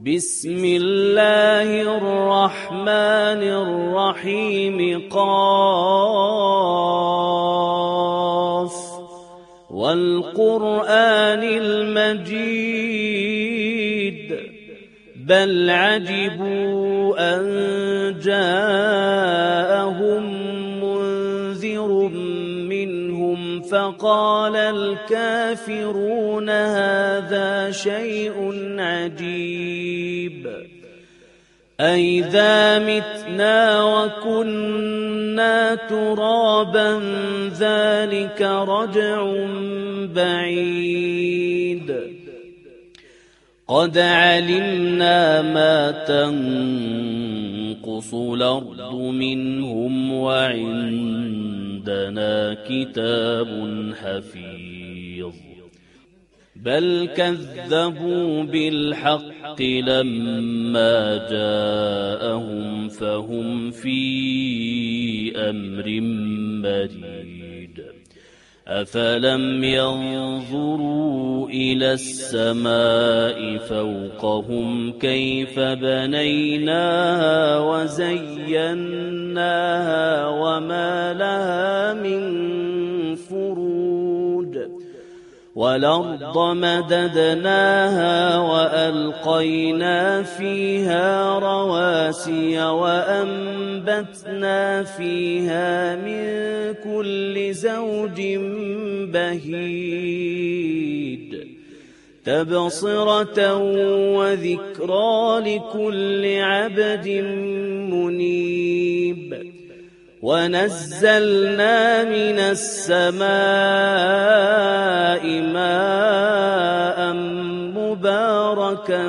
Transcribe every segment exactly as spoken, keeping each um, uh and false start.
بسم الله الرحمن الرحيم قاف والقرآن المجيد بل عجبوا أن جاءهم منذر منهم فقال الكافرون هذا شيء عجيب أئذا متنا وكنا ترابا ذلك رجع بعيد قد علمنا ما تنقص الأرض منهم وعندنا كتاب حفيظ بل كذبوا بالحق لما جاءهم فهم في أمر مريد أفلم ينظروا إلى السماء فوقهم كيف بنيناها وزيناها وما لها من فروج والأرض مددناها وألقينا فيها رواسي وأنبتنا فيها من كل زوج بهيج تبصرة وذكرى لكل عبد منيب ونزلنا من السماء ماء مباركا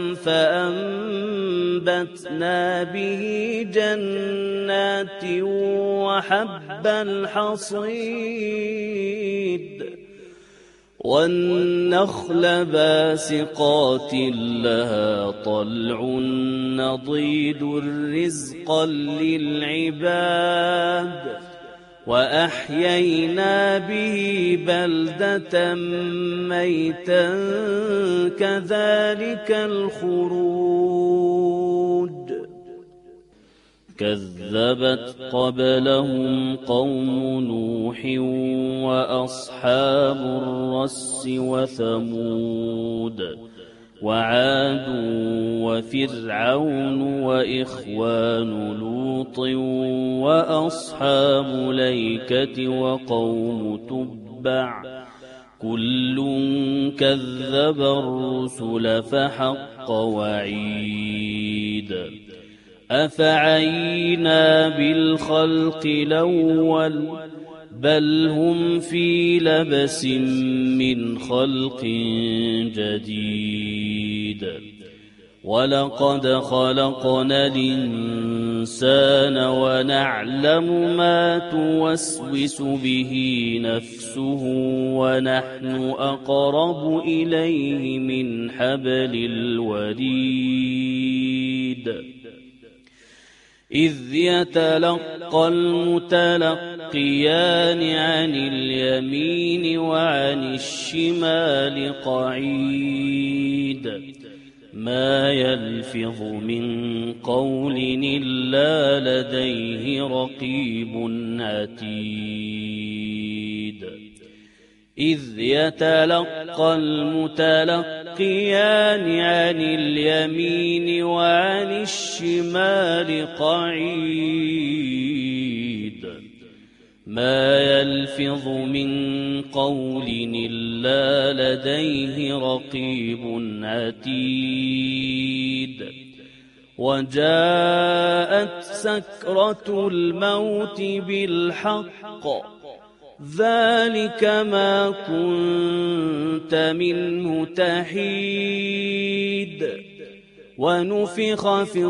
فأنبتنا به جنات وحب الحصيد والنخل باسقات لها طلع نضيد رزقا للعباد وأحيينا به بلدة ميتا كذلك الخروج كذبت قبلهم قوم نوح وأصحاب الرس وثمود وعاد وفرعون وإخوان لوط وأصحاب الأيكة وقوم تبع كل كذب الرسل فحق وعيد أفعينا بالخلق الأول بل هم في لبس من خلق جديد ولقد خلقنا الإنسان ونعلم ما توسوس به نفسه ونحن أقرب إليه من حبل الوريد إذ يتلقى المتلقيان عن اليمين وعن الشمال قعيد ما يلفظ من قول إلا لديه رقيب عتيد إذ يتلقى المتلقيان عن اليمين وعن الشمال قعيد ما يلفظ من قول إلا لديه رقيب عتيد وجاءت سكرة الموت بالحق ذلك ما كنت منه تحيد ونفخ في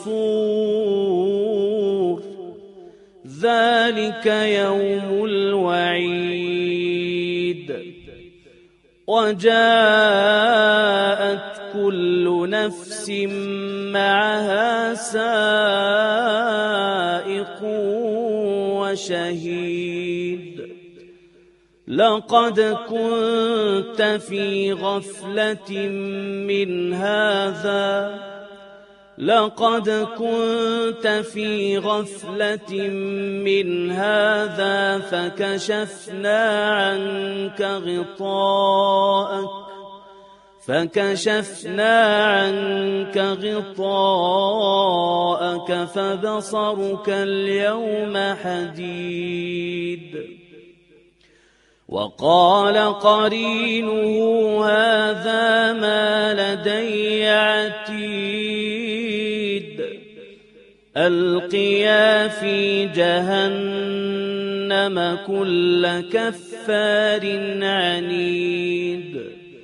الصور ذلك يوم الوعيد وجاءت كل نفس معها سائق وشهيد لقد كنت في غفلة من هذا لقد كنت في غفلة من هذا فكشفنا عنك غطاءك فكشفنا عنك غطاءك فبصرك اليوم حديد. وقال قرينه هذا ما لدي عتيد. ألقيا في جهنم كل كفار عنيد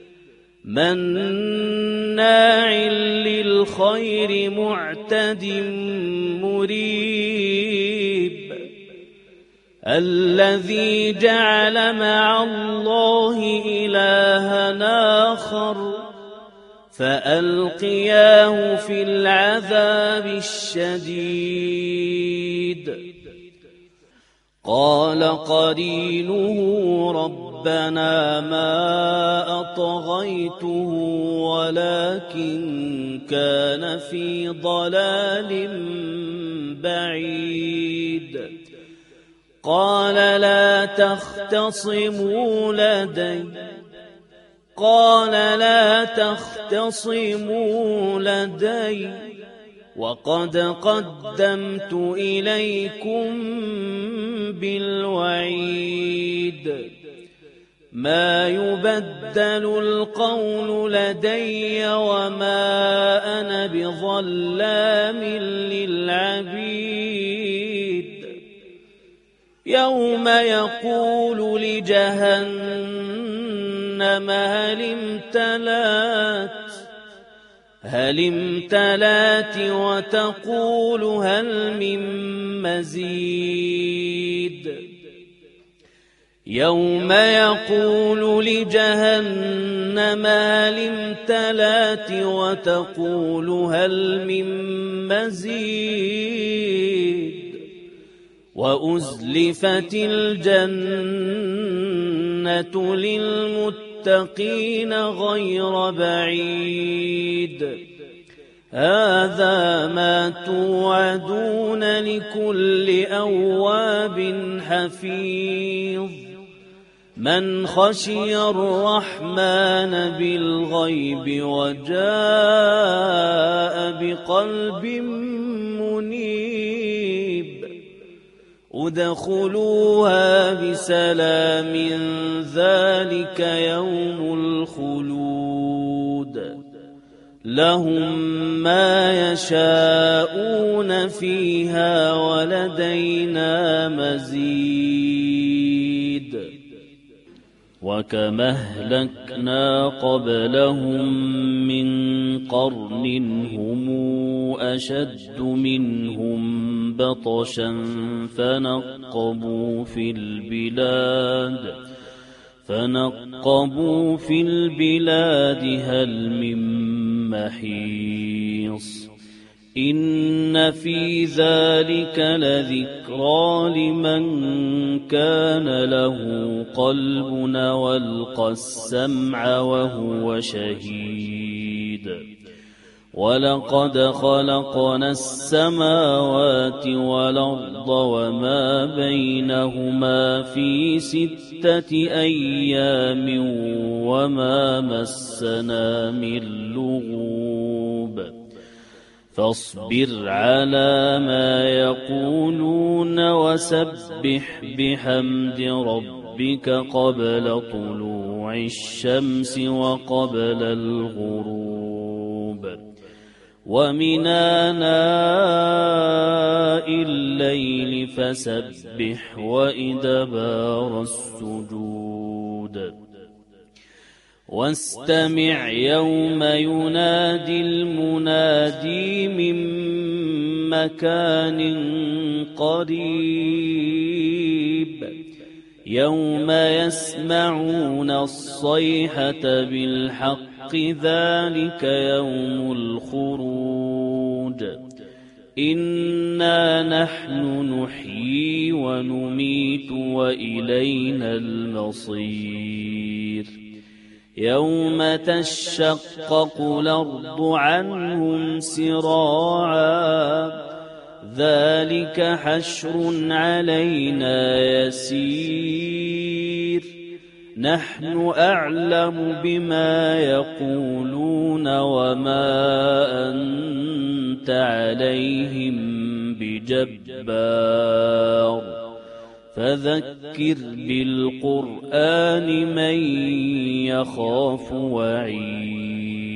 مناع للخير معتد مريب. الذي جعل مع الله إلها آخر فألقياه في العذاب الشديد. قال قرينه ربنا ما أطغيته ولكن كان في ضلال بعيد. قال لا تختصموا لدي قال لا تختصموا لدي وقد قدمت إليكم بالوعيد. ما يبدل القول لدي وما أنا بظلام للعبيد. يوم يقول لجهنم هل امتلأت هل امتلأت وتقول هل من مزيد. يوم يقول لجهنم هل امتلأت وتقول هل من مزيد. وأزلفت الجنة للمتقين غير بعيد. هذا ما توعدون لكل أواب حفيظ. من خشي الرحمن بالغيب وجاء بقلب منيب. ادخلوها بسلام ذلك يوم الخلود. لهم ما يشاءون فيها ولدينا مزيد. وكما أهلكنا قبلهم من قرن هم أشد منهم بطشا فنقبوا في البلاد فنقبوا في البلاد هل من محيص. إن في ذلك لذكرى لمن كان له قلب والقى السمع وهو شهيد. ولقد خلقنا السماوات والأرض وما بينهما في ستة أيام وما مسنا من لغوب. فاصبر على ما يقولون وسبح بحمد ربك قبل طلوع الشمس وقبل الغروب ومن آناء الليل فسبح وإدبار السجود. واستمع يوم ينادي المنادي من مكان قريب. يوم يسمعون الصيحة بالحق ذلك يوم الخروج. إنا نحن نحيي ونميت وإلينا المصير يوم تشقق الأرض عنهم سراعا ذلك حشر علينا يسير نحن أعلم بما يقولون وما أنت عليهم بجبار فذكر بالقرآن من يخاف وعيد